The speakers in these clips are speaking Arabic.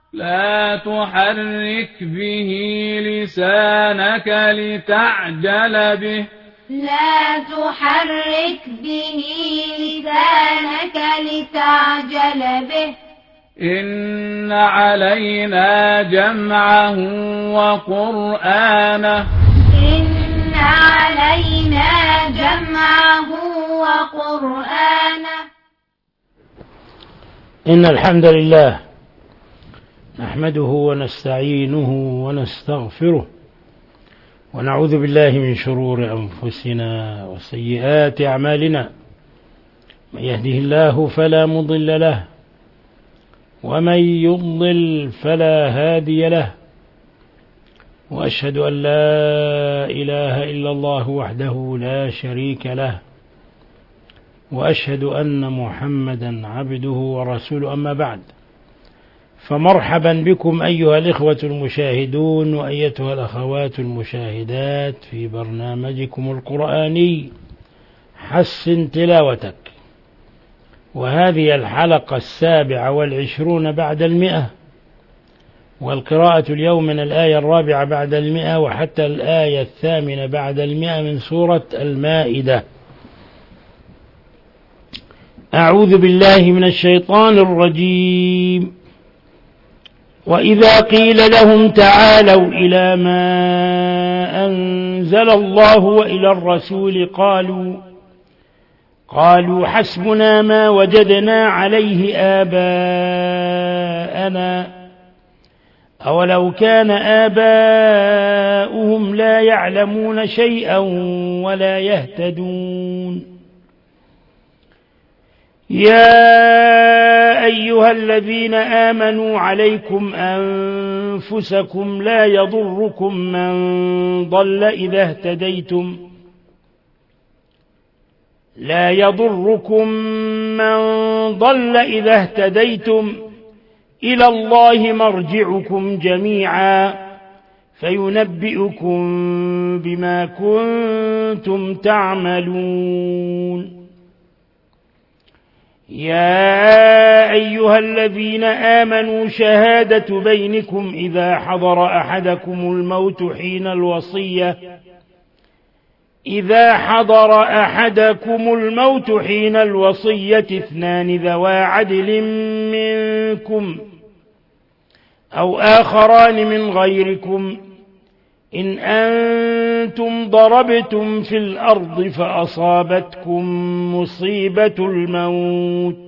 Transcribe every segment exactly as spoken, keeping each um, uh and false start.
لا تحرك به لسانك لتعجل به لا تحرك به لسانك لتعجل به إن علينا جمعه وقرآنه إن علينا جمعه وقرآنه إن الحمد لله نحمده ونستعينه ونستغفره ونعوذ بالله من شرور أنفسنا وسيئات أعمالنا. من يهده الله فلا مضل له ومن يضلل فلا هادي له، وأشهد أن لا إله إلا الله وحده لا شريك له، وأشهد أن محمدا عبده ورسوله. أما بعد، فمرحبا بكم أيها الإخوة المشاهدون وأيتها الأخوات المشاهدات في برنامجكم القرآني حسن تلاوتك، وهذه الحلقة السابعة والعشرون بعد المئة، والقراءة اليوم من الآية الرابعة بعد المئة وحتى الآية الثامنة بعد المئة من سورة المائدة. أعوذ بالله من الشيطان الرجيم. وإذا قيل لهم تعالوا إلى ما أنزل الله وإلى الرسول قالوا قالوا حسبنا ما وجدنا عليه آباءنا أولو كان آباؤهم لا يعلمون شيئا ولا يهتدون. يا أيها الذين آمنوا عليكم أنفسكم لا يضركم من ضل إذا اهتديتم لا يضركم من ضل إذا اهتديتم إلى الله مرجعكم جميعا فينبئكم بما كنتم تعملون. يا أيها الذين آمنوا شهادة بينكم إذا حضر أحدكم الموت حين الوصية إذا حضر أحدكم الموت حين الوصية اثنان ذوى عدل منكم أو آخران من غيركم إن أنتم ضربتم في الأرض فأصابتكم مصيبة الموت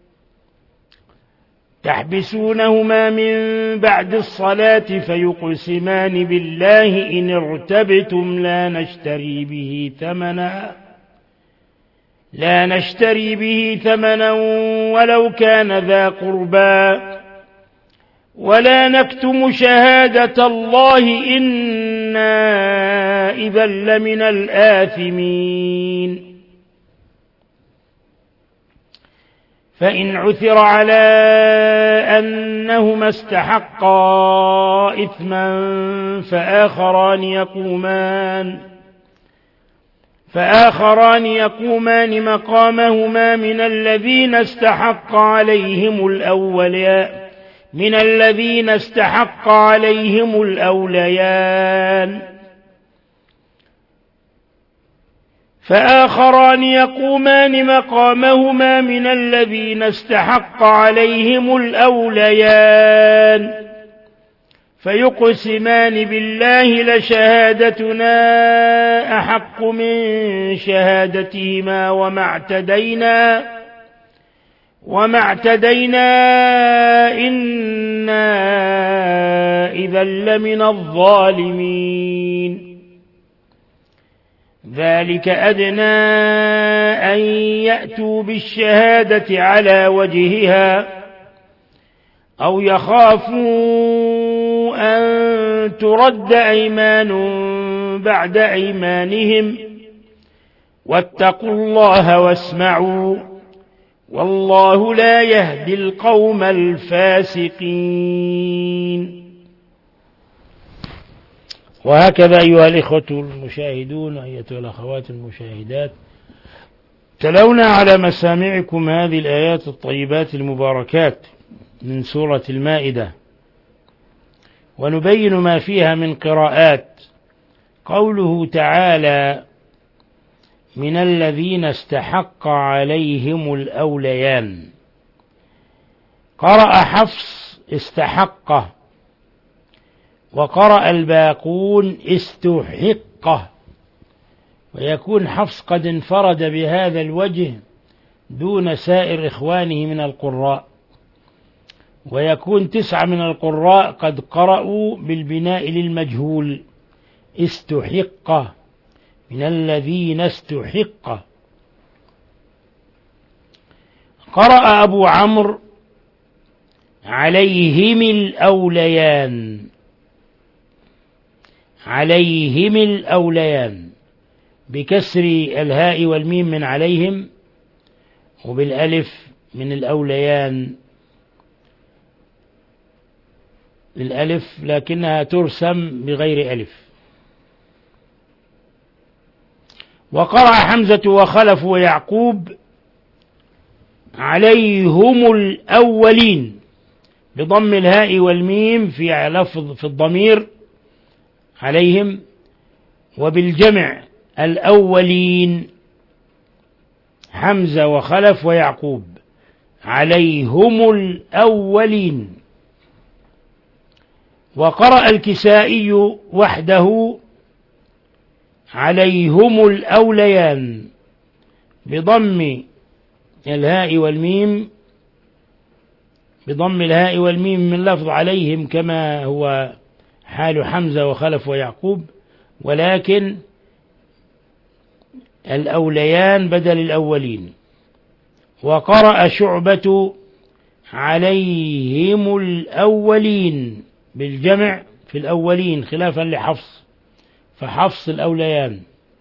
تحبسونهما من بعد الصلاة فيقسمان بالله إن ارتبتم لا نشتري به ثمنا لا نشتري به ثمنا ولو كان ذا قربى ولا نكتم شهادة الله إنا إذا لمن الآثمين. فإن عثر على أنهما استحقا إثما فآخران يقومان فآخران يقومان مقامهما من الذين استحق عليهم الأولياء من الذين استحق عليهم الأوليان فآخران يقومان مقامهما من الذين استحق عليهم الأوليان فيقسمان بالله لشهادتنا أحق من شهادتهما وما اعتدينا وما اعتدينا إنا إذا لمن الظالمين. ذلك أدنى أن يأتوا بالشهادة على وجهها أو يخافوا أن ترد أيمان بعد أيمانهم واتقوا الله واسمعوا والله لا يهدي القوم الفاسقين. وهكذا أيها الإخوة المشاهدون وأيتها الأخوات المشاهدات، تلونا على مسامعكم هذه الآيات الطيبات المباركات من سورة المائدة ونبين ما فيها من قراءات. قوله تعالى من الذين استحق عليهم الأوليان، قرأ حفص استحقه، وقرأ الباقون استحقه، ويكون حفص قد انفرد بهذا الوجه دون سائر إخوانه من القراء، ويكون تسعة من القراء قد قرأوا بالبناء للمجهول استحقه، من الذين استحق. قرأ أبو عمرو عليهم الأوليان، عليهم الأوليان بكسر الهاء والميم من عليهم، وبالألف من الأوليان، للألف لكنها ترسم بغير ألف. وقرأ حمزة وخلف ويعقوب عليهم الأولين بضم الهاء والميم في لفظ في الضمير عليهم، وبالجمع الأولين حمزة وخلف ويعقوب عليهم الأولين. وقرأ الكسائي وحده عليهم الأوليان بضم الهاء والميم، بضم الهاء والميم من لفظ عليهم كما هو حال حمزة وخلف ويعقوب، ولكن الأوليان بدل الأولين. وقرأ شعبة عليهم الأولين بالجمع في الأولين خلافا لحفص، فحفص الأوليان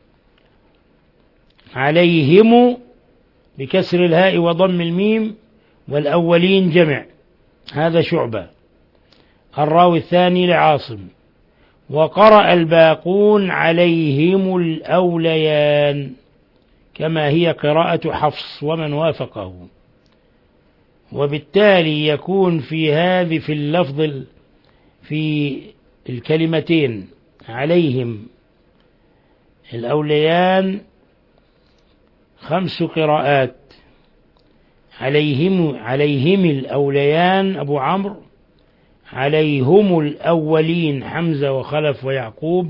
عليهم بكسر الهاء وضم الميم، والأولين جمع، هذا شعبة الراوي الثاني لعاصم. وقرأ الباقون عليهم الأوليان كما هي قراءة حفص ومن وافقه، وبالتالي يكون في هذه في اللفظ في الكلمتين عليهم الأوليان خمس قراءات. عليهم عليهم الأوليان أبو عمرو، عليهم الأولين حمزة وخلف ويعقوب،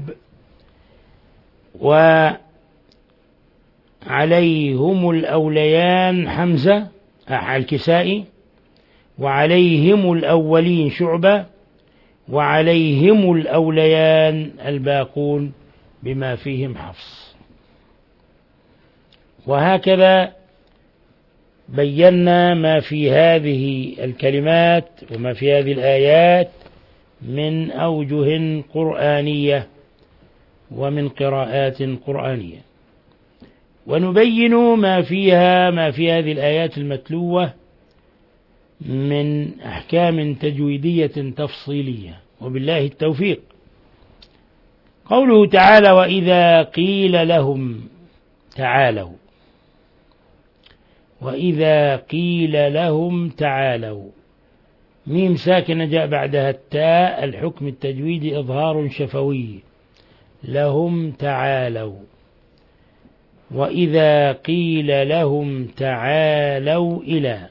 وعليهم الأوليان حمزة الكسائي، وعليهم الأولين شعبة، وعليهم الأوليان الباقون بما فيهم حفص. وهكذا بينا ما في هذه الكلمات وما في هذه الآيات من أوجه قرآنية ومن قراءات قرآنية، ونبين ما فيها ما في هذه الآيات المتلوة من أحكام تجويدية تفصيلية، وبالله التوفيق. قوله تعالى وإذا قيل لهم تعالوا، وإذا قيل لهم تعالوا، ميم ساكنة جاء بعدها التاء، الحكم التجويدي إظهار شفوي، لهم تعالوا. وإذا قيل لهم تعالوا إلى،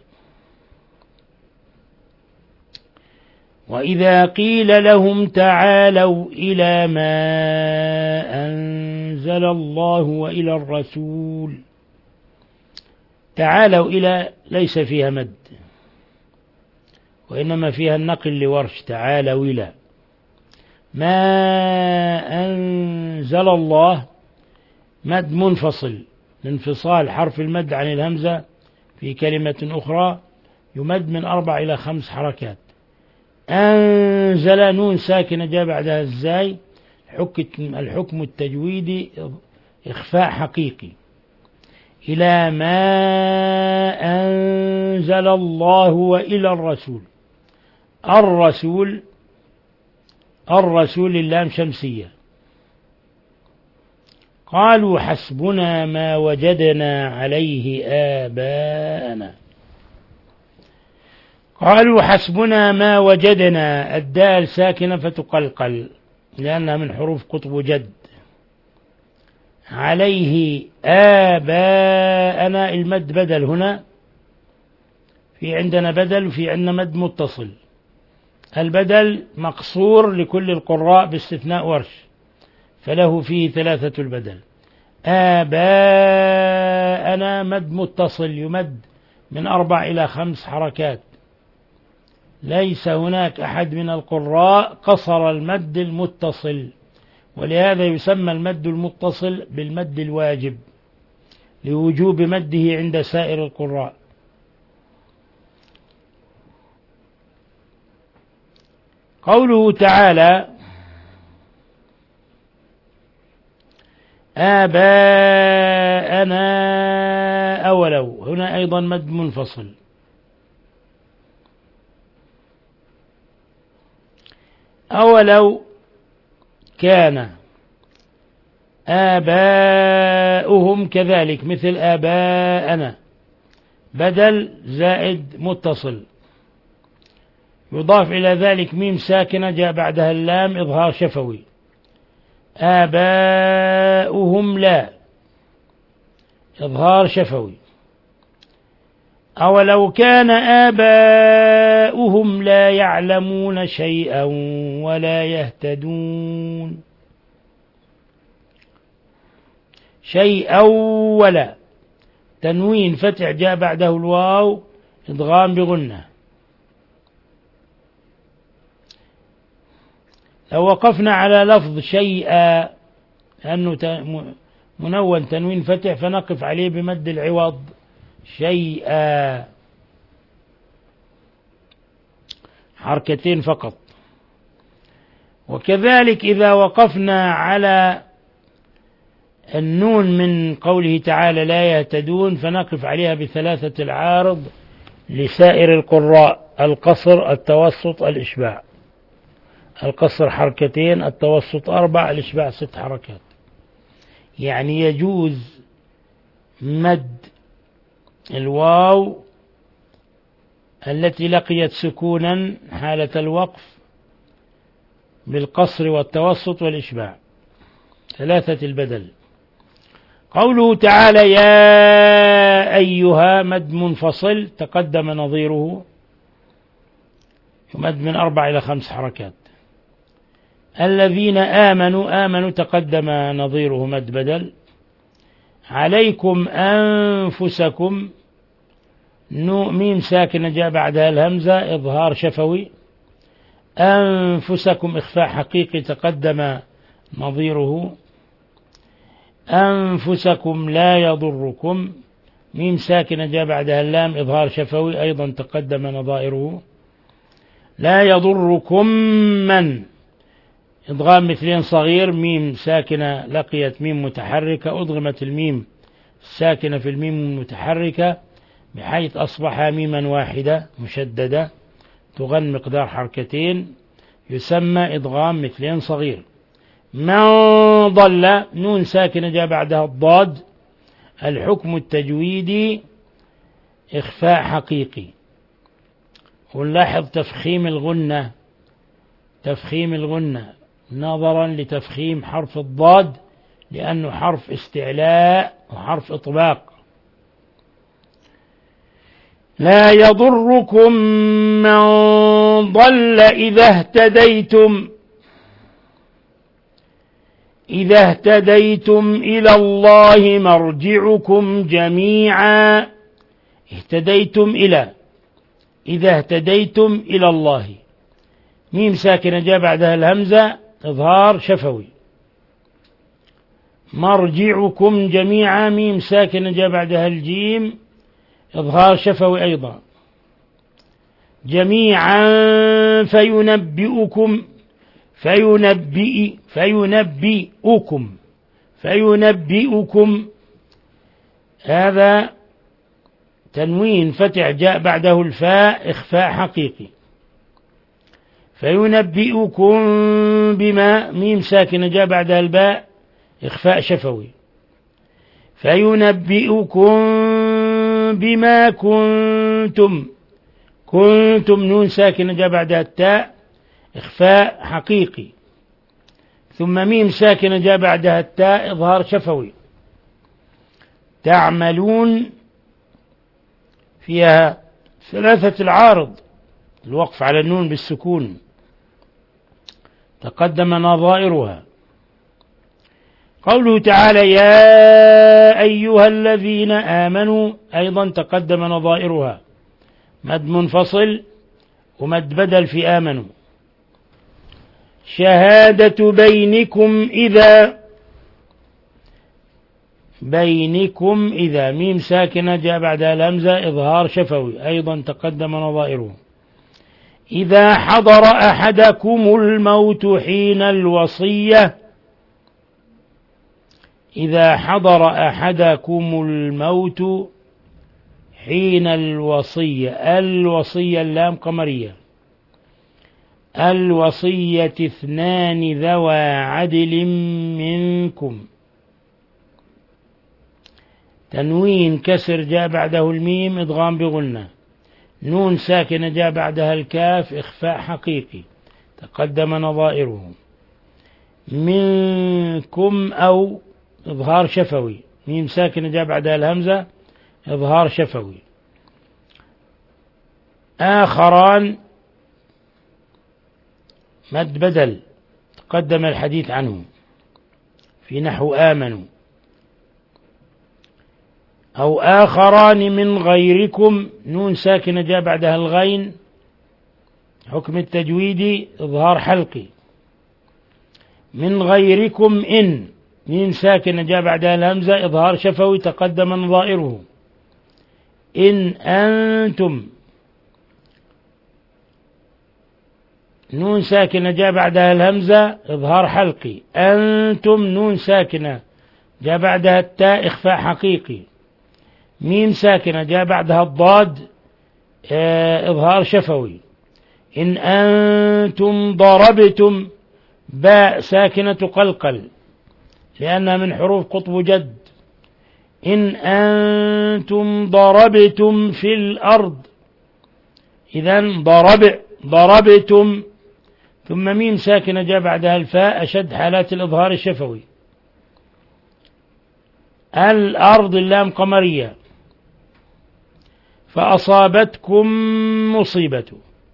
وإذا قيل لهم تعالوا إلى ما أنزل الله وإلى الرسول، تعالوا إلى ليس فيها مد، وإنما فيها النقل لورش تعالوا إلى ما أنزل الله، مد منفصل، لانفصال حرف المد عن الهمزة في كلمة أخرى يمد من أربع إلى خمس حركات. أنزل نون ساكنة جاء بعدها الزاي، الحكم التجويدي إخفاء حقيقي، إلى ما أنزل الله وإلى الرسول. الرسول الرسول اللام شمسية. قالوا حسبنا ما وجدنا عليه آباءنا. قالوا حسبنا ما وجدنا، الدال ساكنة فتقلقل لأنها من حروف قطب جد. عليه آباءنا، المد بدل هنا، في عندنا بدل وفي عندنا مد متصل. البدل مقصور لكل القراء باستثناء ورش، فله فيه ثلاثة البدل. آباءنا مد متصل يمد من أربع إلى خمس حركات، ليس هناك أحد من القراء قصر المد المتصل، ولهذا يسمى المد المتصل بالمد الواجب لوجوب مده عند سائر القراء. قوله تعالى آباءنا أولو، هنا أيضا مد منفصل. أولو كان آباؤهم كذلك مثل آباءنا، بدل زائد متصل، يضاف إلى ذلك ميم ساكنة جاء بعدها اللام إظهار شفوي. آباؤهم لا، إظهار شفوي. أولو كان آباؤهم لا يعلمون شيئا ولا يهتدون، شيئا ولا، تنوين فتح جاء بعده الواو إدغام بغنة. لو وقفنا على لفظ شيئا لأنه منون تنوين فتح فنقف عليه بمد العوض شيئا، حركتين فقط. وكذلك إذا وقفنا على النون من قوله تعالى لا يهتدون فنقف عليها بثلاثة العارض لسائر القراء: القصر، التوسط، الإشباع. القصر حركتين، التوسط أربع، الإشباع ست حركات. يعني يجوز مد الواو التي لقيت سكونا حالة الوقف بالقصر والتوسط والإشباع، ثلاثة البدل. قوله تعالى يا أيها مد منفصل تقدم نظيره، يمد من أربع إلى خمس حركات. الذين آمنوا، آمنوا تقدم نظيره مد بدل. عليكم أنفسكم، نو ميم ساكنة جاء بعدها الهمزة إظهار شفوي. أنفسكم إخفاء حقيقي تقدم نظيره. أنفسكم لا يضركم، ميم ساكنة جاء بعدها اللام إظهار شفوي أيضا تقدم نظائره. لا يضركم من، إضغام مثلين صغير، ميم ساكنة لقيت ميم متحركة، أضغمت الميم الساكنة في الميم المتحركة بحيث أصبح ميما واحدة مشددة تغن مقدار حركتين، يسمى إضغام مثلين صغير. من ضل، نون ساكنة جاء بعدها الضاد، الحكم التجويدي إخفاء حقيقي. ونلاحظ تفخيم الغنة، تفخيم الغنة نظرا لتفخيم حرف الضاد لأنه حرف استعلاء وحرف إطباق. لا يضركم من ضل إذا اهتديتم، إذا اهتديتم إلى الله مرجعكم جميعا. اهتديتم إلى، إذا اهتديتم إلى الله، ميم ساكنة جاء بعدها الهمزة إظهار شفوي. مرجعكم جميعا، ميم ساكنة جاء بعدها الجيم إظهار شفوي أيضا. جميعا فينبئكم، فينبئ فينبئكم فينبئكم، هذا تنوين فتح جاء بعده الفاء إخفاء حقيقي. فينبئكم بما، ميم ساكنة جاء بعدها الباء إخفاء شفوي. فينبئكم بما كنتم، كنتم نون ساكنة جاء بعدها التاء إخفاء حقيقي، ثم ميم ساكنة جاء بعدها التاء إظهار شفوي. تعملون فيها ثلاثة العارض، الوقف على النون بالسكون تقدم نظائرها. قوله تعالى يا أيها الذين آمنوا أيضا تقدم نظائرها، مد منفصل ومد بدل في آمنوا. شهادة بينكم إذا، بينكم إذا ميم ساكنة جاء بعدها الهمزة إظهار شفوي أيضا تقدم نظائره. إذا حضر أحدكم الموت حين الوصية، إذا حضر أحدكم الموت حين الوصية، الوصية اللام قمرية. الوصية اثنان ذوى عدل منكم، تنوين كسر جاء بعده الميم إدغام بغنة، نون ساكنة جاء بعدها الكاف إخفاء حقيقي تقدم نظائره. منكم أو إظهار شفوي، ميم ساكنة جاء بعدها الهمزة إظهار شفوي. آخران مد بدل تقدم الحديث عنه في نحو آمنوا. أو آخران من غيركم، نون ساكنة جاء بعدها الغين حكم التجويد إظهار حلقي. من غيركم إن، ميم ساكنة جاء بعدها الهمزة إظهار شفوي تقدم نظائره. إن أنتم، نون ساكنة جاء بعدها الهمزة إظهار حلقي. أنتم نون ساكنة جاء بعدها التاء إخفاء حقيقي. ميم ساكنة جاء بعدها الضاد إظهار شفوي. إن أنتم ضربتم، باء ساكنة قلقل لأنها من حروف قطب جد. إن أنتم ضربتم في الأرض، إذن ضرب ضربتم، ثم ميم ساكنة جاء بعدها الفاء أشد حالات الإظهار الشفوي. الأرض اللام قمرية. فأصابتكم مصيبة،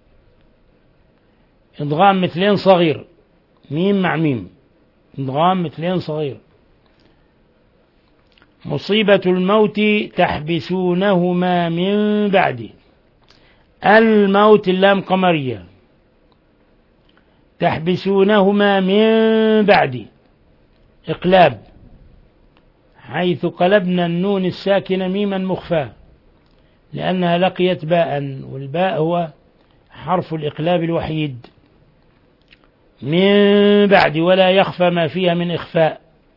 إدغام مثلين صغير، ميم مع ميم إدغام مثلين صغير. مصيبة الموت تحبسونهما من بعد، الموت اللام قمرية. تحبسونهما من بعد إقلاب، حيث قلبنا النون الساكنة ميما مخفاة لأنها لقيت باء، والباء هو حرف الإقلاب الوحيد. من بعد ولا يخفى ما فيها من إخفاء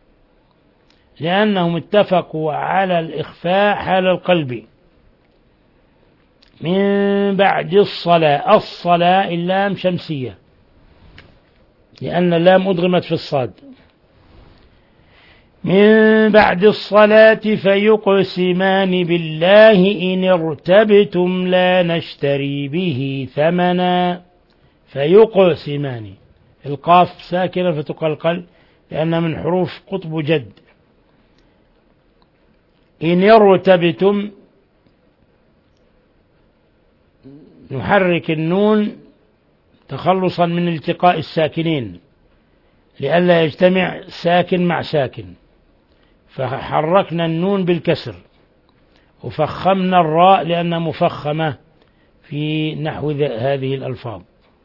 لأنهم اتفقوا على الإخفاء حال القلب. من بعد الصلاة، الصلاة اللام شمسية لأن اللام أدغمت في الصاد. من بعد الصلاة فيقسمان بالله إن ارتبتم لا نشتري به ثمنا. فيقسمان، القاف ساكنة فتقلقل لأنها من حروف قطب جد. إن ارتبتم نحرك النون تخلصا من التقاء الساكنين لئلا يجتمع ساكن مع ساكن، فحركنا النون بالكسر وفخمنا الراء لأنها مفخمة في نحو هذه الألفاظ.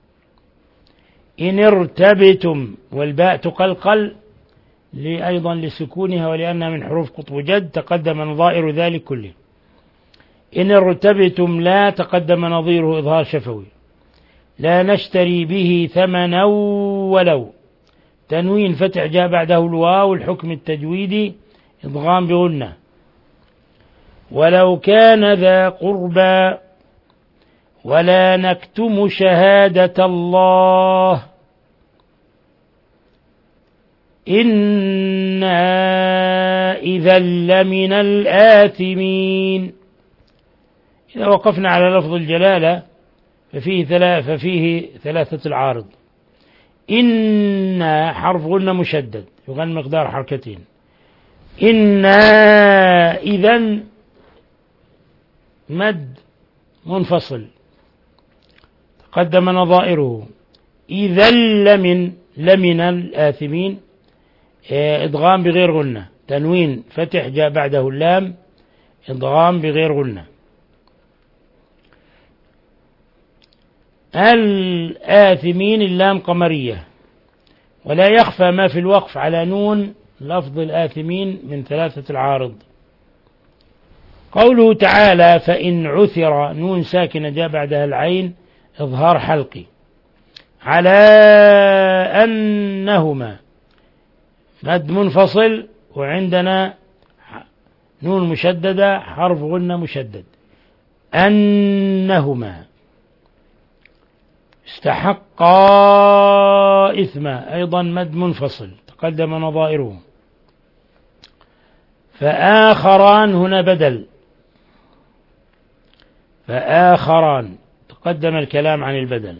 إن ارتبتم، والباء تقلقل أيضا لسكونها ولأنها من حروف قطب جد تقدم نظائر ذلك كله. إن ارتبتم لا تقدم نظيره إظهار شفوي. لا نشتري به ثمنا ولو، تنوين فتح جاء بعده الواو الحكم التجويدي إضغام بغنة. ولو كان ذا قربى ولا نكتم شهادة الله إنا إذا لمن الآثمين. إذا وقفنا على لفظ الجلالة ففيه, ثلا ففيه ثلاثة العارض. إن حرف غنة مشدد يغن مقدار حركتين. إن إذن مد منفصل تقدم نظائره. إذا لمن لمن الآثمين إدغام بغير غنة، تنوين فتح جاء بعده اللام، إدغام بغير غنة. الآثمين اللام قمرية، ولا يخفى ما في الوقف على نون لفظ الآثمين من ثلاثة العارض. قوله تعالى فإن عثر، نون ساكنة جاء بعدها العين إظهار حلقي، على أنهما مد منفصل، وعندنا نون مشددة حرف غنة مشدد. أنهما استحقا إثما أيضا مد منفصل تقدم نظائره. فآخران هنا بدل، فآخران تقدم الكلام عن البدل.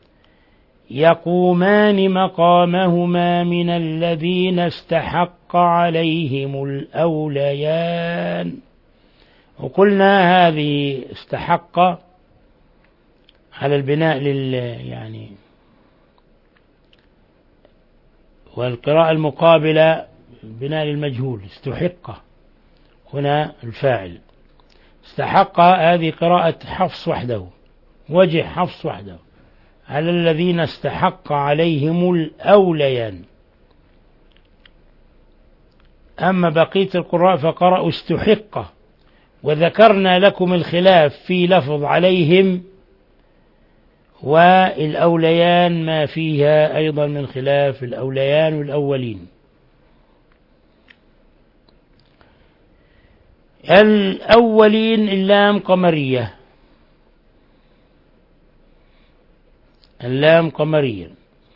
يقومان مقامهما من الذين استحق عليهم الأوليان. وقلنا هذه استحق على البناء لل يعني، والقراءة المقابلة بناء للمجهول استحق، هنا الفاعل. استحق هذه قراءة حفص وحده، وجه حفص وحده، على الذين استحق عليهم الأوليان. أما بقية القراء فقرأوا استحق، وذكرنا لكم الخلاف في لفظ عليهم والأوليان ما فيها أيضا من خلاف الأوليان والأولين. الأولين اللام قمرية، اللام قمرية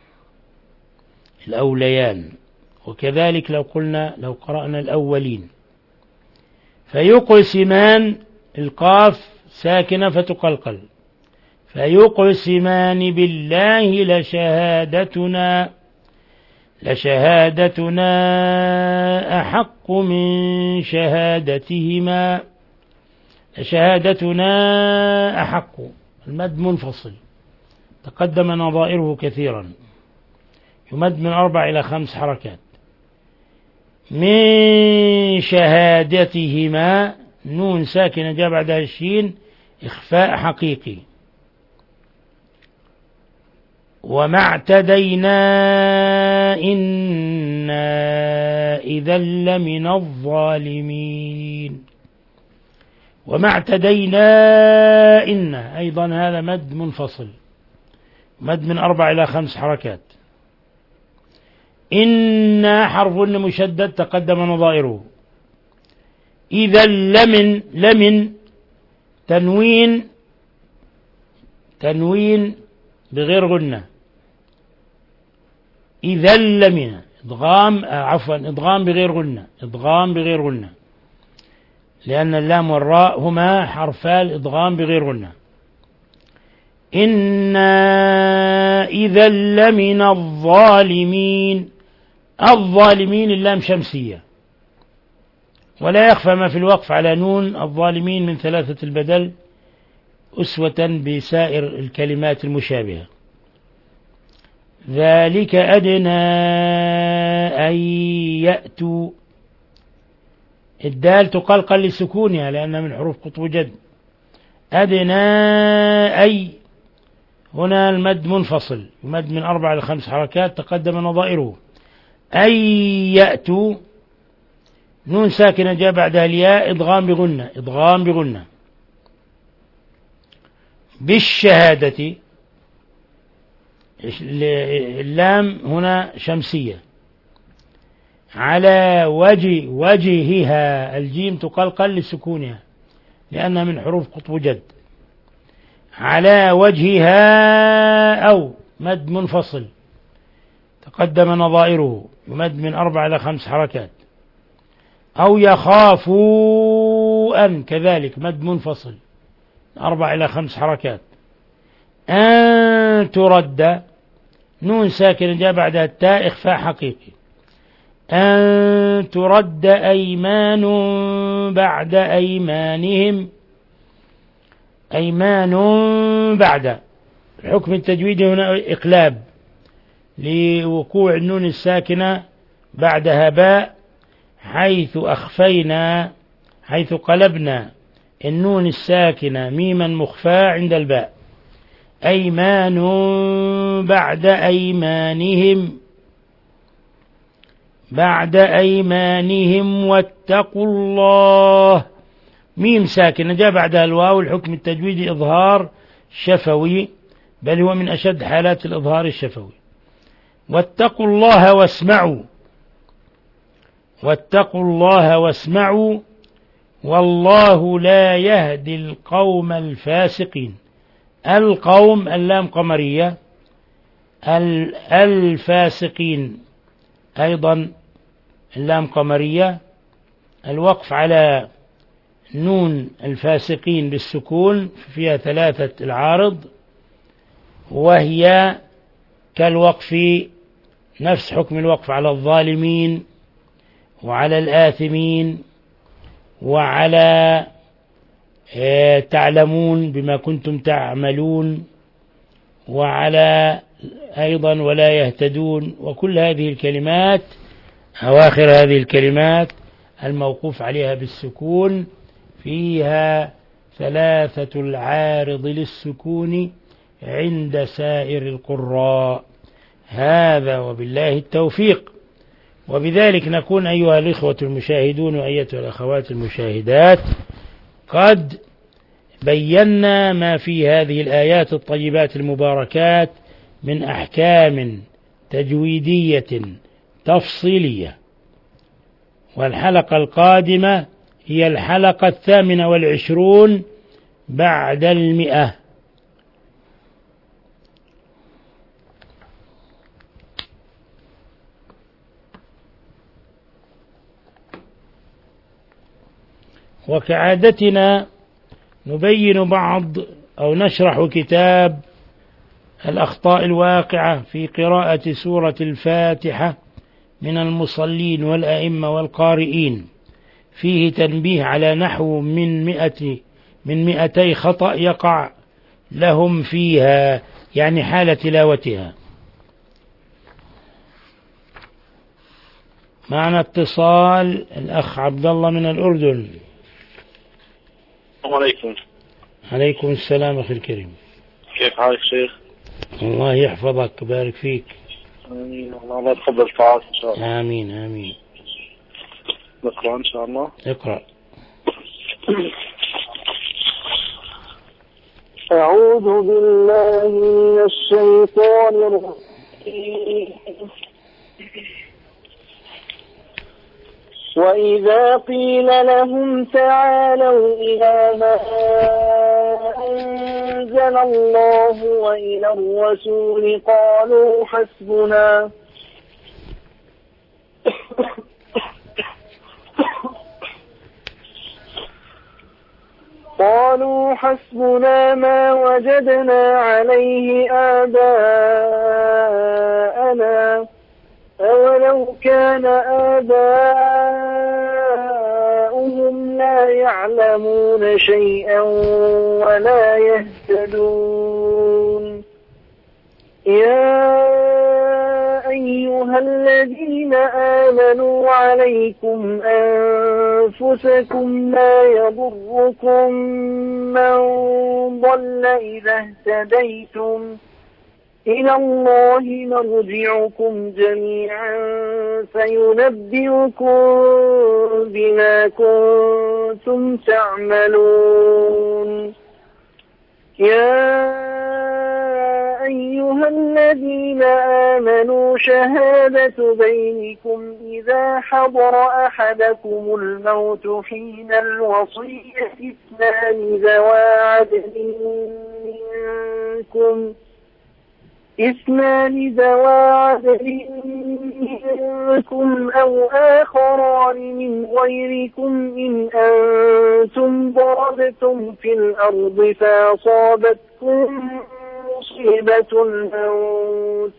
الأوليان. وكذلك لو قلنا لو قرأنا الأولين، فيقسمان القاف ساكنة فتقلقل، فيقسمان بالله لشهادتنا لشهادتنا أحق من شهادتهما. لشهادتنا أحق المد منفصل تقدم نظائره كثيرا، يمد من أربع إلى خمس حركات. من شهادتهما نون ساكنة جاء بعدها الشين إخفاء حقيقي. وما اعتدينا إنا إذا لمن الظالمين. وما اعتدينا إن أيضا هذا مد منفصل، مد من أربع إلى خمس حركات. إن حرف مشدد تقدم نظائره. إذا لمن لمن تنوين تنوين بغير غنة. إذا لمن إدغام عفوا إدغام بغير غنة، إدغام بغير غنة، لأن اللام والراء هما حرفا الإدغام بغير غنة. إنا إذا لمن الظالمين. الظالمين اللام شمسية، ولا يخفى ما في الوقف على نون الظالمين من ثلاثة البدل أسوة بسائر الكلمات المشابهة. ذلك أدنى أن يأتوا، الدال تقلقل لسكونها لأنها من حروف قطب جد. أدنى أي هنا المد منفصل، يمد من أربع إلى خمس حركات تقدم نظائره. أي يأتوا نون ساكنة جاء بعدها الياء إدغام بغنة، إدغام بغنة. بالشهادة اللام هنا شمسية. على وجه وجهها الجيم تقلقل لسكونها لأنها من حروف قطب جد. على وجهها أو مد منفصل تقدم نظائره، يمد من أربع إلى خمس حركات. أو يخافوا أن كذلك مد منفصل أربع إلى خمس حركات. أن ترد، نون ساكن جاء بعدها التاء إخفاء حقيقي. أن ترد أيمان بعد أيمانهم، أيمان بعد. الحكم التجويدي هنا إقلاب لوقوع النون الساكنة بعدها باء، حيث أخفينا حيث قلبنا النون الساكنة ميما مخفاة عند الباء. أيمان بعد أيمانهم بعد أيمانهم واتقوا الله، ميم ساكنة جاء بعدها الواو. الحكم التجويدي إظهار شفوي، بل هو من أشد حالات الإظهار الشفوي. واتقوا الله واسمعوا، واتقوا الله واسمعوا والله لا يهدي القوم الفاسقين. القوم اللام قمرية، الفاسقين أيضا اللام قمرية. الوقف على نون الفاسقين بالسكون فيها ثلاثة العارض، وهي كالوقف نفس حكم الوقف على الظالمين وعلى الآثمين وعلى تعلمون بما كنتم تعملون وعلى أيضا ولا يهتدون. وكل هذه الكلمات أواخر هذه الكلمات الموقوف عليها بالسكون فيها ثلاثة العارض للسكون عند سائر القراء. هذا وبالله التوفيق. وبذلك نكون أيها الإخوة المشاهدون وأيتها الأخوات المشاهدات قد بينا ما في هذه الآيات الطيبات المباركات من أحكام تجويدية تفصيلية. والحلقة القادمة هي الحلقة الثامنة والعشرون بعد المئة. وكعادتنا نبين بعض أو نشرح كتاب الأخطاء الواقعة في قراءة سورة الفاتحة من المصلين والأئمة والقارئين. فيه تنبيه على نحو من مئة من مئتي خطأ يقع لهم فيها، يعني حال تلاوتها. معنا اتصال الأخ عبد الله من الأردن. السلام عليكم. عليكم السلام أخي الكريم. كيف حالك شيخ؟ الله يحفظك بارك فيك. آمين. الله يتقبل طاعتك إن شاء الله. آمين آمين. نقرأ إن شاء الله. اقرأ. أعوذ بالله من الشيطان الرجيم. وإذا قيل لهم تعالوا إلى ما أنزل الله وإلى الرسول قالوا حسبنا قالوا حسبنا ما وجدنا عليه آباءنا أولو كان آباؤهم لا يعلمون شيئا ولا يهتدون. يا أيها الذين آمنوا عليكم أنفسكم لا يضركم من ضل إذا اهتديتم إلى الله مرجعكم جميعا فينبئكم بما كنتم تعملون. يا أيها الذين آمنوا شهادة بينكم إذا حضر أحدكم الموت حين الوصية اثنان ذوى عدل منكم اثنان ذوى عدل منكم أو آخران من غيركم إن أنتم ضربتم في الأرض فأصابتكم مصيبة الموت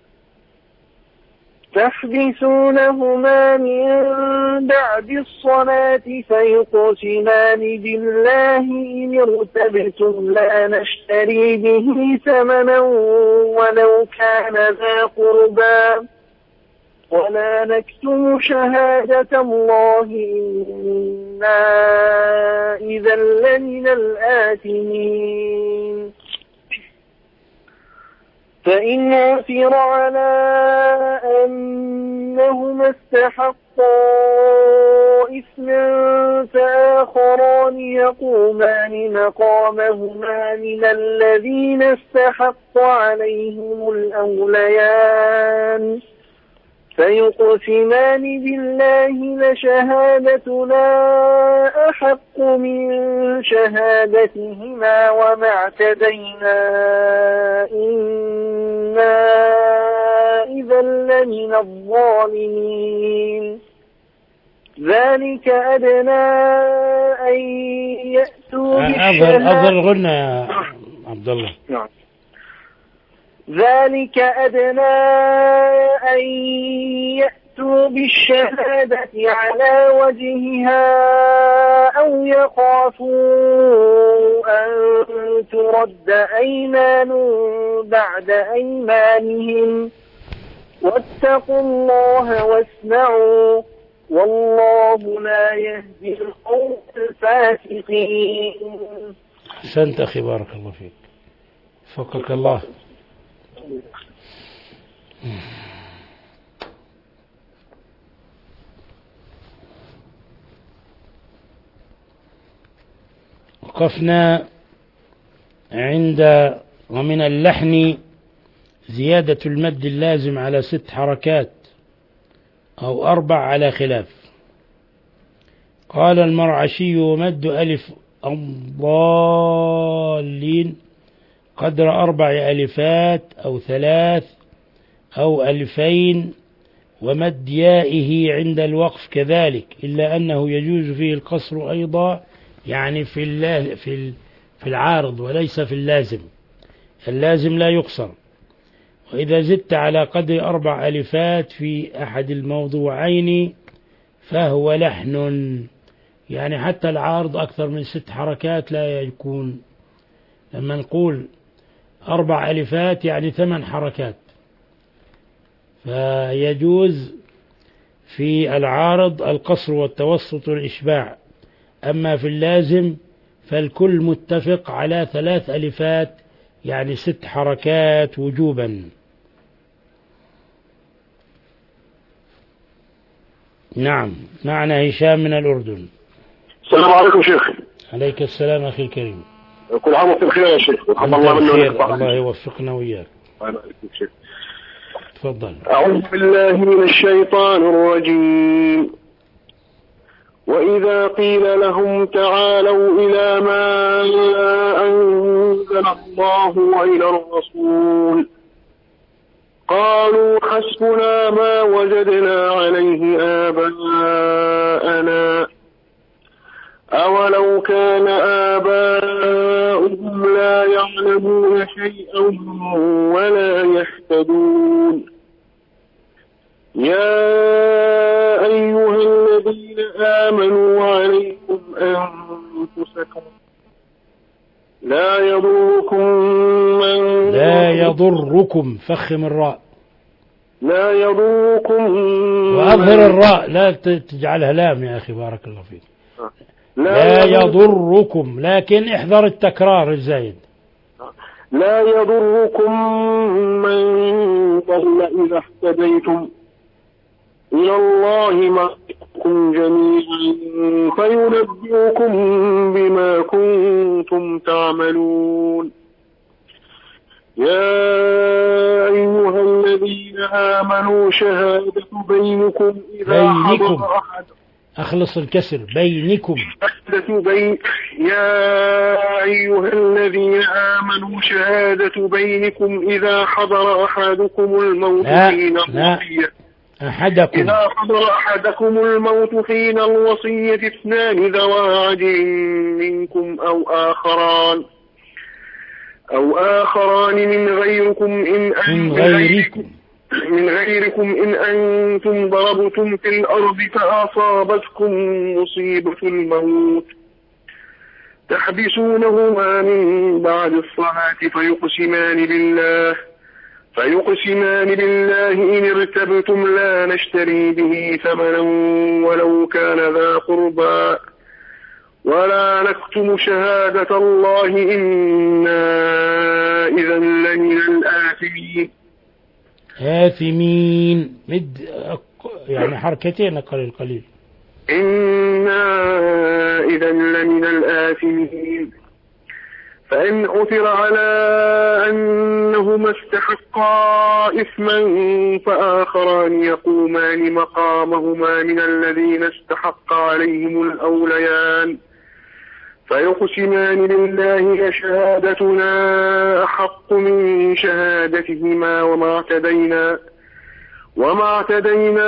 تحبسونهما من بعد الصلاة فيقسمان بالله إن ارتبتم لا نشتري به ثمنا ولو كان ذا قربى ولا نكتم شهادة الله إنا إذا لمن الآثمين فإن عثر على أنهما استحقا إثما فآخران يقومان مقامهما من الذين استحق عليهم الأوليان فيقسمان بالله لشهادتنا أحق من شهادتهما وما اعتدينا إنا إذا لمن الظالمين ذلك أدنى أن يأتوا بالشهادة أظهر غنى يا عبد الله. نعم. ذلك أدنى أن يأتوا بالشهادة على وجهها أو يخافوا أن ترد أيمان بعد أيمانهم واتقوا الله واسمعوا والله لا يهدي القوم الفاسقين. أحسنت أخي بارك الله فيك فقك الله. وقفنا عند ومن اللحن زيادة المد اللازم على ست حركات أو أربع على خلاف. قال المرعشي ومد ألف الضالين قدر أربع ألفات أو ثلاث أو ألفين ومد يائه عند الوقف كذلك إلا أنه يجوز فيه القصر أيضا يعني في في في العارض وليس في اللازم. اللازم لا يقصر. وإذا زدت على قدر أربع ألفات في أحد الموضوعين فهو لحن يعني حتى العارض أكثر من ست حركات لا يكون. لما نقول أربع ألفات يعني ثمان حركات فيجوز في العارض القصر والتوسط والإشباع. أما في اللازم فالكل متفق على ثلاث ألفات يعني ست حركات وجوبا. نعم. معنا هشام من الأردن. السلام عليكم شيخ. عليك السلام أخي الكريم. كل عام وانتم بخير يا شيخ. الله منك. الله يوفقنا وإياك. تفضل. أعوذ بالله من الشيطان الرجيم. وإذا قيل لهم تعالوا إلى ما أنزل الله وإلى الرسول قالوا حسبنا ما وجدنا عليه آباءنا أولو كان آباؤهم لا يعلمون شيئا ولا يهتدون. يا أيها الذين آمنوا عليكم أنفسكم لا يضركم من لا يضركم فخم الراء لا يضركم وأظهر الراء لا تجعلها لام يا أخي بارك الله فيك. لا يضركم لكن احذر التكرار الزايد. لا يضركم من ضل إذا اهتديتم إلى الله مرجعكم جميعا فينبئكم بما كنتم تعملون. يا أيها الذين آمنوا شهادة بينكم إذا حضر أحد أخلص الكسر بينكم. بين يا أيها الذين آمنوا شهادة بينكم إذا حضر أحدكم الموت حين الوصية أحدكم إذا حضر أحدكم الموت حين الوصية اثنان ذوى عدل منكم أو آخران أو آخران من غيركم إن من غيركم من غيركم إن أنتم ضربتم في الأرض فأصابتكم مصيبة الموت تحبسونهما من بعد الصلاة فيقسمان بالله فيقسمان بالله إن ارتبتم لا نشتري به ثمنا ولو كان ذا قربى ولا نكتم شهادة الله إنا إذا لمن الآثمين. آثمين مد يعني حركتين قليل قليل. إنا إذا لمن الآثمين. فإن عثر على أنهما استحقا إثما فآخران يقومان مقامهما من الذين استحق عليهم الأوليان فيقسمان بالله شهادتنا أحق من شهادتهما وما اعتدينا وما اعتدينا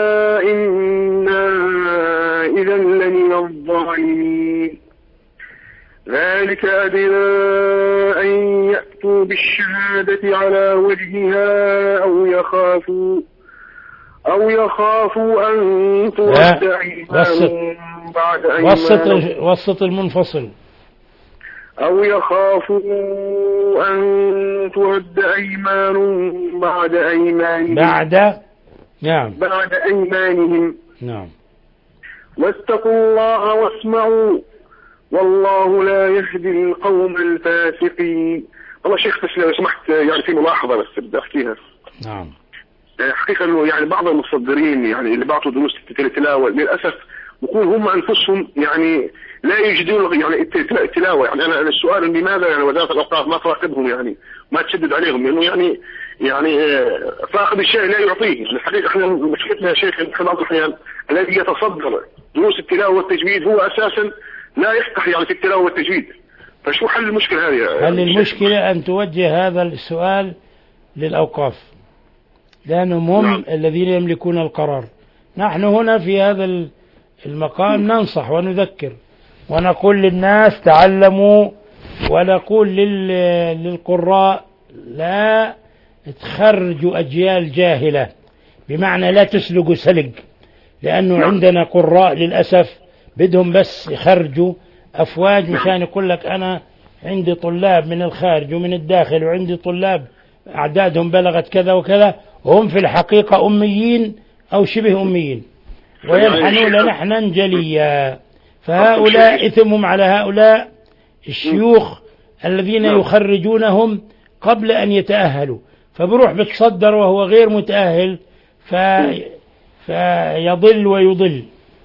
إنا إذا لمن الظالمين. ذلك أدنى أن يأتوا بالشهادة على وجهها أو يخافوا أو يخافوا أن ترد أيمان بعد أيمان وسط المنفصل أو يخافوا أن ترد أيمان بعد أيمانهم بعد نعم بعد أيمانهم نعم. واتقوا الله واسمعوا والله لا يهدي القوم الفاسقين. والله شيخ بس لو سمحت يعني في ملاحظة بس بدي أحكيها. نعم. حقيقة إنه يعني بعض المصدرين يعني اللي بعطوا دروس التلاوة للأسف بكون هم أنفسهم يعني لا يجدون يعني التلاوة. يعني أنا السؤال لماذا يعني وزارة الأوقاف ما تراقبهم يعني ما تشدد عليهم لأنه يعني يعني فاقد الشيء لا يعطيه. الحقيقة إحنا مشكلتنا يا شيخ إن بعض الأحيان الذي يتصدر دروس التلاوة والتجويد هو أساسا لا يفتح يعني في التلاوة والتجويد. فشو حل المشكلة هذه؟ هل المشكلة أن توجه هذا السؤال للأوقاف لأنهم هم نعم. الذين يملكون القرار. نحن هنا في هذا المقام ننصح ونذكر ونقول للناس تعلموا ونقول للقراء لا تخرجوا أجيال جاهلة بمعنى لا تسلقوا سلق لأنه نعم. عندنا قراء للأسف بدهم بس يخرجوا أفواج مشان يقول لك أنا عندي طلاب من الخارج ومن الداخل وعندي طلاب أعدادهم بلغت كذا وكذا وهم في الحقيقة أميين أو شبه أميين ويلحنون لحنا جليا. فهؤلاء إثمهم على هؤلاء الشيوخ الذين يخرجونهم قبل أن يتأهلوا فبروح بتصدر وهو غير متأهل في فيضل ويضل.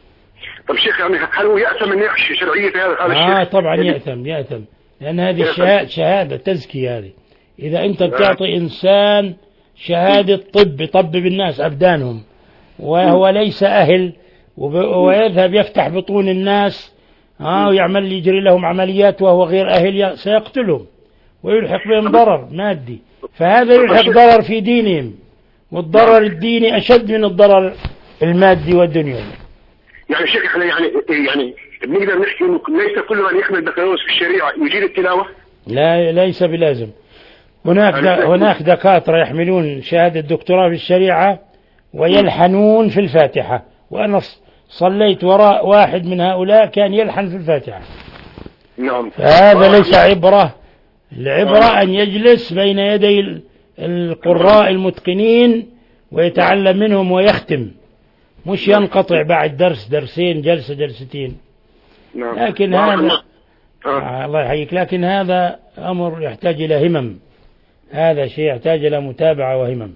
طب شيخ يعني هل هو يأثم أن يحشي شرعية هذا الشيخ؟ آه طبعا يأثم يأثم لأن هذه الشهادة شهادة تزكية. هذه إذا أنت بتعطي إنسان شهادة طب يطبب الناس أبدانهم وهو ليس أهل ويذهب يفتح بطون الناس آه ويعمل يجري لهم عمليات وهو غير أهل سيقتلهم ويلحق بهم ضرر مادي. فهذا يلحق ضرر في دينهم والضرر الديني أشد من الضرر المادي والدنيوي. يعني شيخ احنا يعني يعني بنقدر نحكي انه ليس كل من يحمل بكالوريوس في الشريعه يجيد التلاوه؟ لا ليس بلازم. هناك هناك دكاتره يحملون شهاده دكتوراه في الشريعه ويلحنون في الفاتحه وانا صليت وراء واحد من هؤلاء كان يلحن في الفاتحه. نعم. فهذا ليس عبره. العبره ان يجلس بين يدي القراء المتقنين ويتعلم منهم ويختم مش ينقطع بعد درس درسين جلسة جلستين. نعم. لكن هذا آه الله يحييك لكن هذا أمر يحتاج إلى همم. هذا شيء يحتاج إلى متابعة وهمم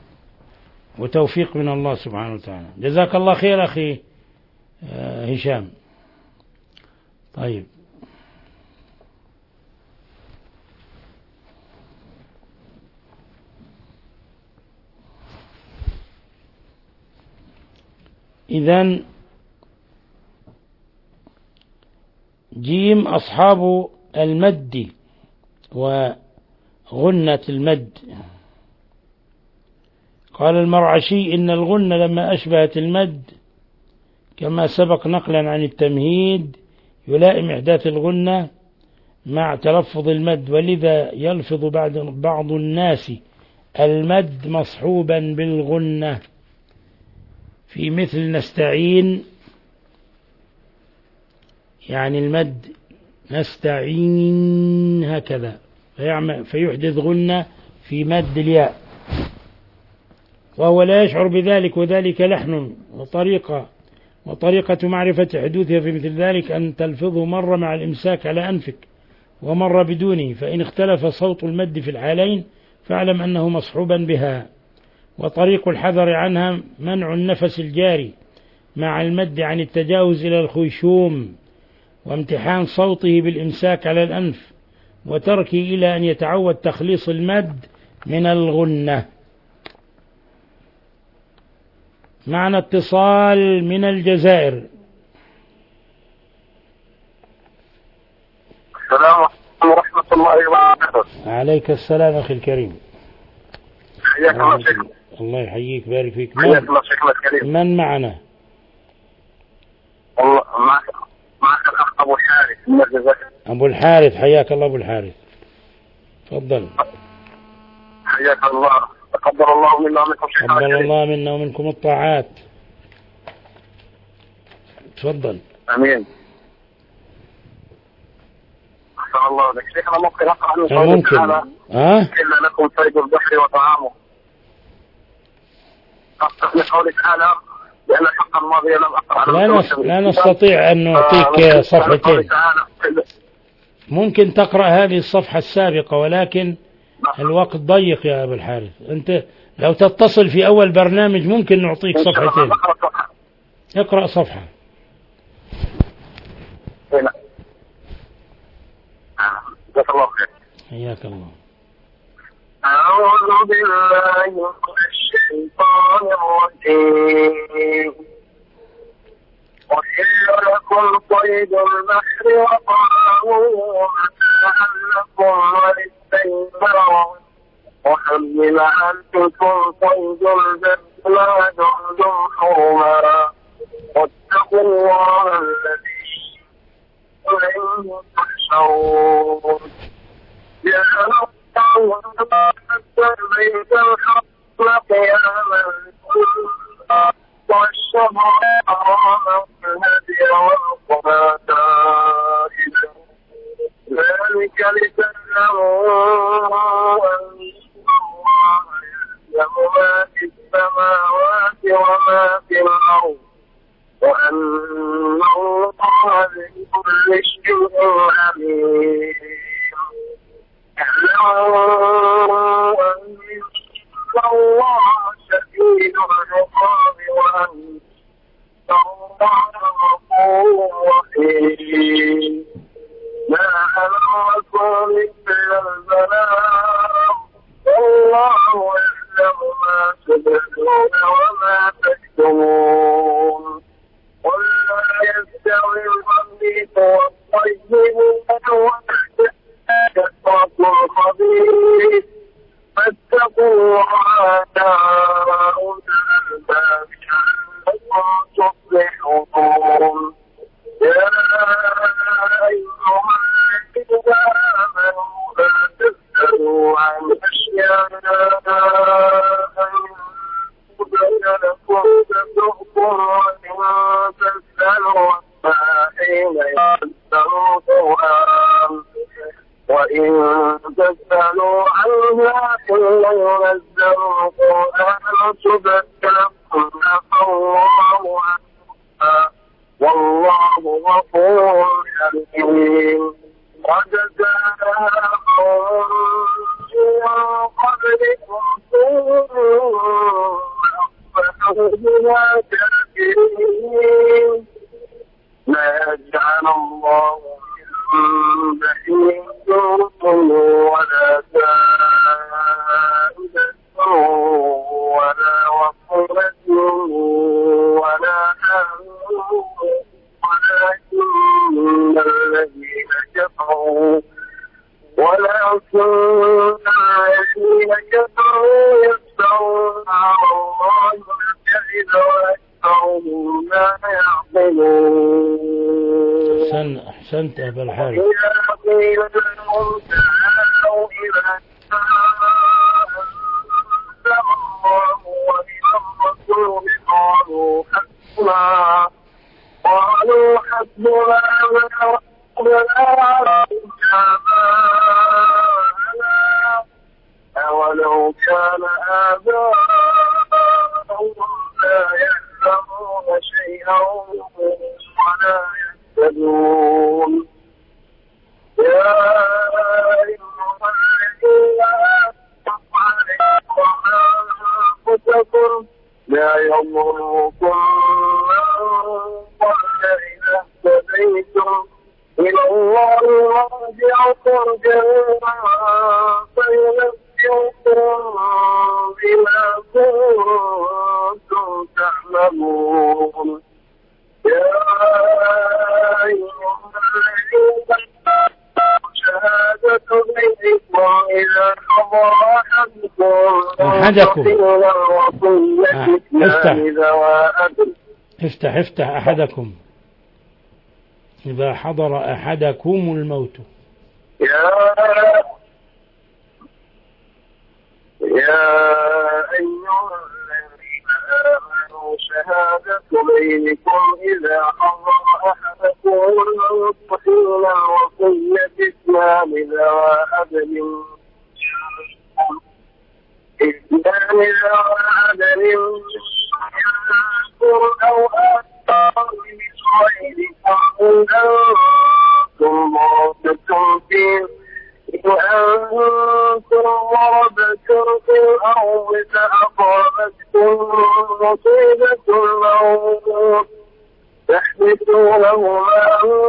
وتوفيق من الله سبحانه وتعالى. جزاك الله خير أخي آه هشام. طيب إذن جيم أصحاب المد وغنة المد. قال المرعشي إن الغنة لما أشبهت المد كما سبق نقلا عن التمهيد يلائم إحداث الغنة مع تلفظ المد، ولذا يلفظ بعض بعض الناس المد مصحوبا بالغنة في مثل نستعين، يعني المد نستعين هكذا فيحدث غنة في مد الياء وهو لا يشعر بذلك، وذلك لحن وطريقة، وطريقة معرفة حدوثها في مثل ذلك أن تلفظه مرة مع الإمساك على أنفك ومرة بدونه، فإن اختلف صوت المد في الحالين فاعلم أنه مصحوبا بها. وطريق الحذر عنها منع النفس الجاري مع المد عن التجاوز إلى الخيشوم، وامتحان صوته بالإمساك على الأنف، وتركه إلى أن يتعود تخليص المد من الغنة. معنا اتصال من الجزائر. السلام عليكم ورحمة الله وبركاته. عليك السلام أخي الكريم. حياك الله شيخ. الله يحييك بارك فيك. حياك الله شيخنا الكريم. من معنا؟ والله معك معك الأخ أبو الحارث من الجزائر. أبو الحارث، حياك الله أبو الحارث، تفضل. حياك الله، تقبل الله منا ومنكم شيخنا الكريم. تقبل الله منا ومنكم الطاعات. تفضل. امين. احسن الله لك شيخنا. ممكن اقرا من قوله تعالى ها الا لكم صيد البحر وطعامه. اقرا من قوله تعالى لان الحلقه الماضيه لم اقرا. لا, نس... لا نستطيع ان نعطيك صفحتين. ممكن تقرا هذه الصفحه السابقه ولكن الوقت ضيق يا ابو الحارث. انت لو تتصل في اول برنامج ممكن نعطيك صفحتين. اقرا صفحه. هنا. جزاك الله خير. حياك الله. أعوذ بالله من الشيطان الرجيم. أحل لكم صيد البحر وطعامه متاعا لكم وللسيارة وحرم عنكم صيد البر ما دمتم حرما واتقوا الله الذي إليه تحشرون. يا الله البيت الحرام قياما والشهر الحرام والهدي والقلائد ذلك لتعلموا أن الله يعلم ما في السماوات وما في الأرض وأن الله بكل شيء عليم. اعلموا أن الله شديد العقاب وأن الله غفور رحيم. ما على الرسول إلا البلاغ والله يعلم ما تبدون وما تكتمون. قل لا يستوي الخبيث والطيب ولا الخبيث فاتقوا الله تعالوا الألباب لعلكم تفلحون. يا أيها الذين آمنوا لا تسألوا عن أشياء تبين لكم تسؤكم وإن تسألوا عنها حين يسألوا القرآن وإن تسألوا عنها حين ينزل القرآن تبكركم عفى الله عنها والله غفور حليم. قد جاءكم من قبلكم فأصبحوا بها كافرين. لا يجعل الله من بحيث ولا سائلة ولا وصلة ولا ولكن الذين كفروا ولكن الذين كفروا يفترون على الله الكذب وأكثرهم لا يعقلون. أحسنت أبا الحارث. وإذا قيل لهم تعالوا إلى ما أنزل الله وإلى الرسول قالوا حسبنا قالوا حسبنا ما وجدنا عليه آباءنا أولو كان آباؤهم لا يعلمون شيئا ولا يهتدون يا أيها الذين آمنوا عليكم أنفسكم لا يضركم من ضل إذا اهتديتم إلى الله مرجعكم جميعا فينبئكم بما كنتم تعملون يا أيها الذين آمنوا شهادة بينكم إذا حضر أحدكم افتح افتح أحدكم إذا حضر أحدكم الموت يا يا أيها الذين آمنوا شهادة بينكم إذا حضر أحدكم الموت حين الوصية اثنان ذوى عدل اثنان ذوى عدل منكم أو آخر من غيركم إن أنتم ضربتم في إن أنتم ضربتم في الأرض فأصابتكم مصيبة الموت تحبسونهما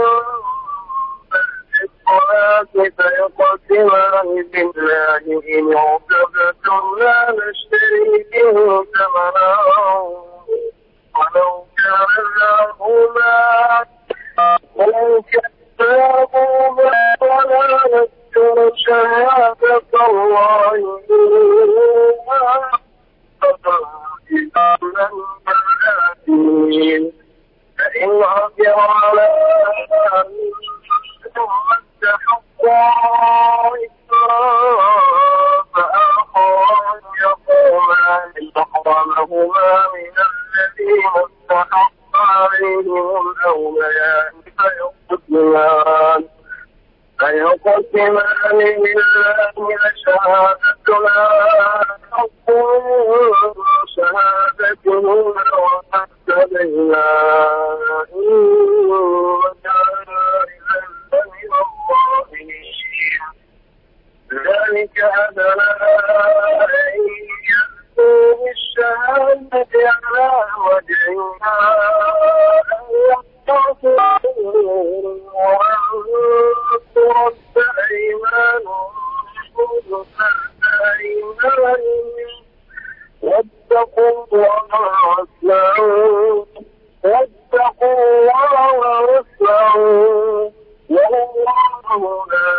الصلاة فيقسمان بالله إن ارتبتم لا نشتري به ثمنا ولو كان لهما ولو كان لهما ولا نكتم شهادة الله إلا فإن عثر على استحقا فآخران يقومان محرمهما من الذين استحق عليهم الأوليان فيقسمان فيقسمان بالله شهادتنا حق شهادتهما وحسبنا ذلك أدنى أن يأتوا بالشهادة على وجهها أن يقتصروا وأن ترد أيمان واتقوا الله واسمعوا واتقوا الله واسمعوا والله لا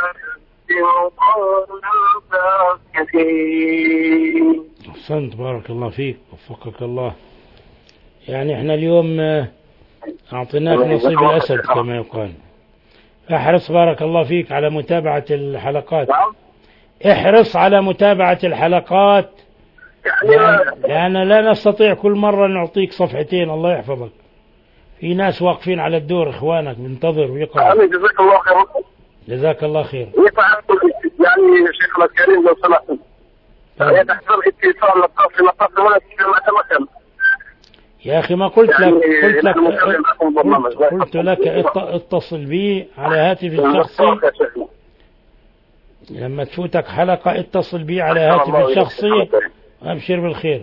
أحسنت بارك الله فيك وفقك الله. يعني احنا اليوم أعطيناك نصيب الأسد كما يقال. احرص بارك الله فيك على متابعة الحلقات احرص على متابعة الحلقات لأن لا نستطيع كل مرة نعطيك صفحتين. الله يحفظك في ناس واقفين على الدور إخوانك منتظر ويقرأ. جزاك الله خير. جزاك الله خير. يعني شيخنا الكريم لو سمحت يعني تحضر اتصال للطرف للطرف ولا تتمكن. يا أخي ما قلت لك قلت لك قلت, قلت لك اتصل بي على هاتف الشخصي لما تفوتك حلقة اتصل بي على هاتف الشخصي وابشر بالخير.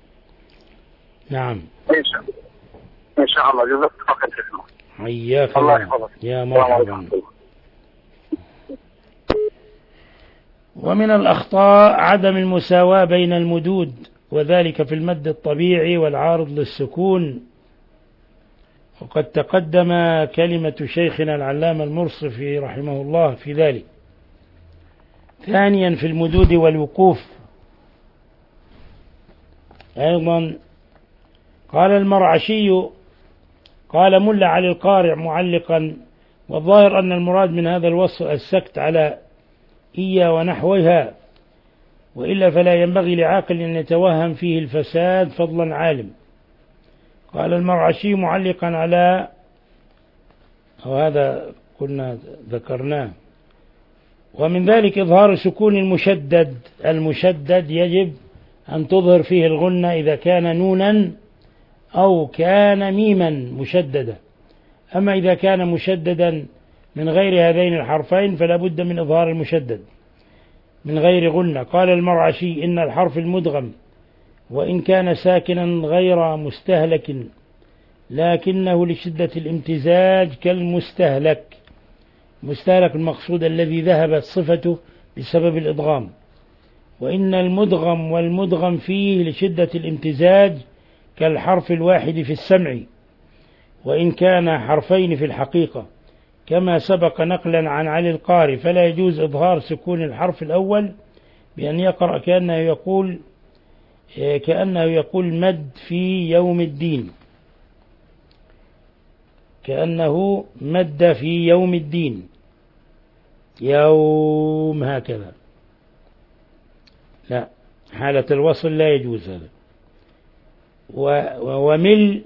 نعم إن شاء الله إن شاء الله جزاك الله خير شيخنا. حياك الله يا مرحبا. ومن الأخطاء عدم المساواة بين المدود وذلك في المد الطبيعي والعارض للسكون وقد تقدم كلمة شيخنا العلامة المرصفي رحمه الله في ذلك. ثانيا في المدود والوقوف أيضا قال المرعشي قال ملا علي القارع معلقا والظاهر أن المراد من هذا الوصف السكت على إيا ونحوها، وإلا فلا ينبغي لعاقل أن يتوهم فيه الفساد فضلا عالم. قال المرعشي معلقا على، وهذا كنا ذكرناه، ومن ذلك إظهار سكون المشدد. المشدد يجب أن تظهر فيه الغنة إذا كان نونا أو كان ميما مشددة، أما إذا كان مشددا من غير هذين الحرفين فلا بد من إظهار المشدد من غير غنة. قال المرعشي إن الحرف المدغم وإن كان ساكنا غير مستهلك لكنه لشدة الامتزاج كالمستهلك، مستهلك المقصود الذي ذهبت صفته بسبب الإدغام، وإن المدغم والمدغم فيه لشدة الامتزاج كالحرف الواحد في السمع وإن كان حرفين في الحقيقة، كما سبق نقلا عن علي القاري. فلا يجوز إظهار سكون الحرف الأول بأن يقرأ كأنه يقول كأنه يقول مد في يوم الدين، كأنه مد في يوم الدين، يوم هكذا، لا، حالة الوصل لا يجوز هذا. ومل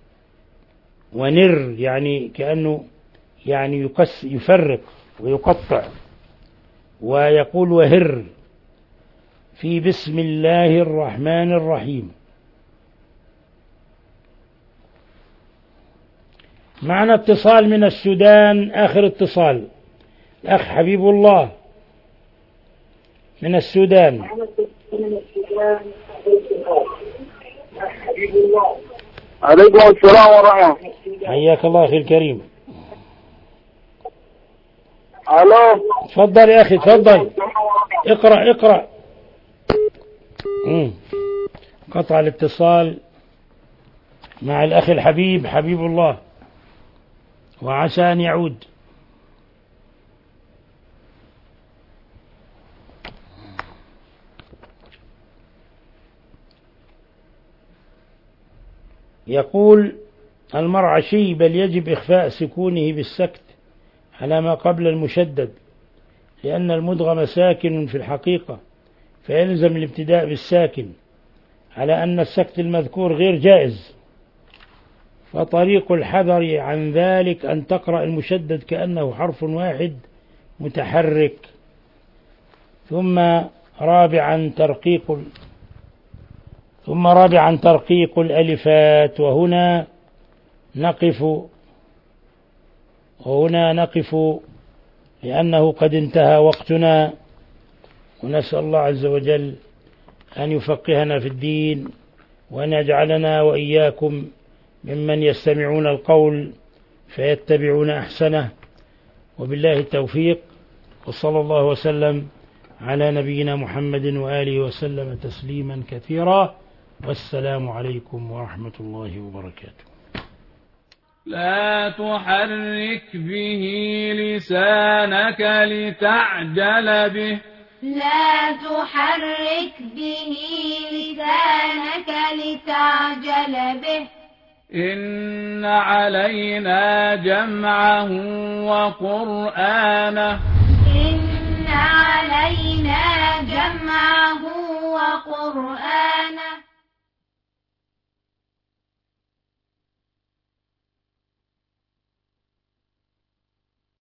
ونر يعني كأنه يعني يقص يفرق ويقطع، ويقول وهر في بسم الله الرحمن الرحيم. معنا اتصال من السودان، آخر اتصال الأخ حبيب الله من السودان. عليكم السلام ورحمة. حياك الله أخي الكريم. الو، تفضل يا أخي تفضل، اقرأ اقرأ. مم. قطع الاتصال مع الأخ الحبيب حبيب الله، وعسى أن يعود. يقول المرعشي بل يجب إخفاء سكونه بالسكت على ما قبل المشدد، لأن المدغم ساكن في الحقيقة فيلزم الابتداء بالساكن، على أن السكت المذكور غير جائز. فطريق الحذر عن ذلك أن تقرأ المشدد كأنه حرف واحد متحرك. ثم رابعا ترقيق ثم رابعا ترقيق الألفات. وهنا نقف وهنا نقف لأنه قد انتهى وقتنا، ونسأل الله عز وجل أن يفقهنا في الدين وأن يجعلنا وإياكم ممن يستمعون القول فيتبعون أحسنه، وبالله التوفيق، وصلى الله وسلم على نبينا محمد وآله وسلم تسليما كثيرا، والسلام عليكم ورحمة الله وبركاته. لا تحرك به لسانك لتعجل به لا تحرك به لسانك لتعجل به إن علينا جمعه وقرآنه إن علينا جمعه وقرآنه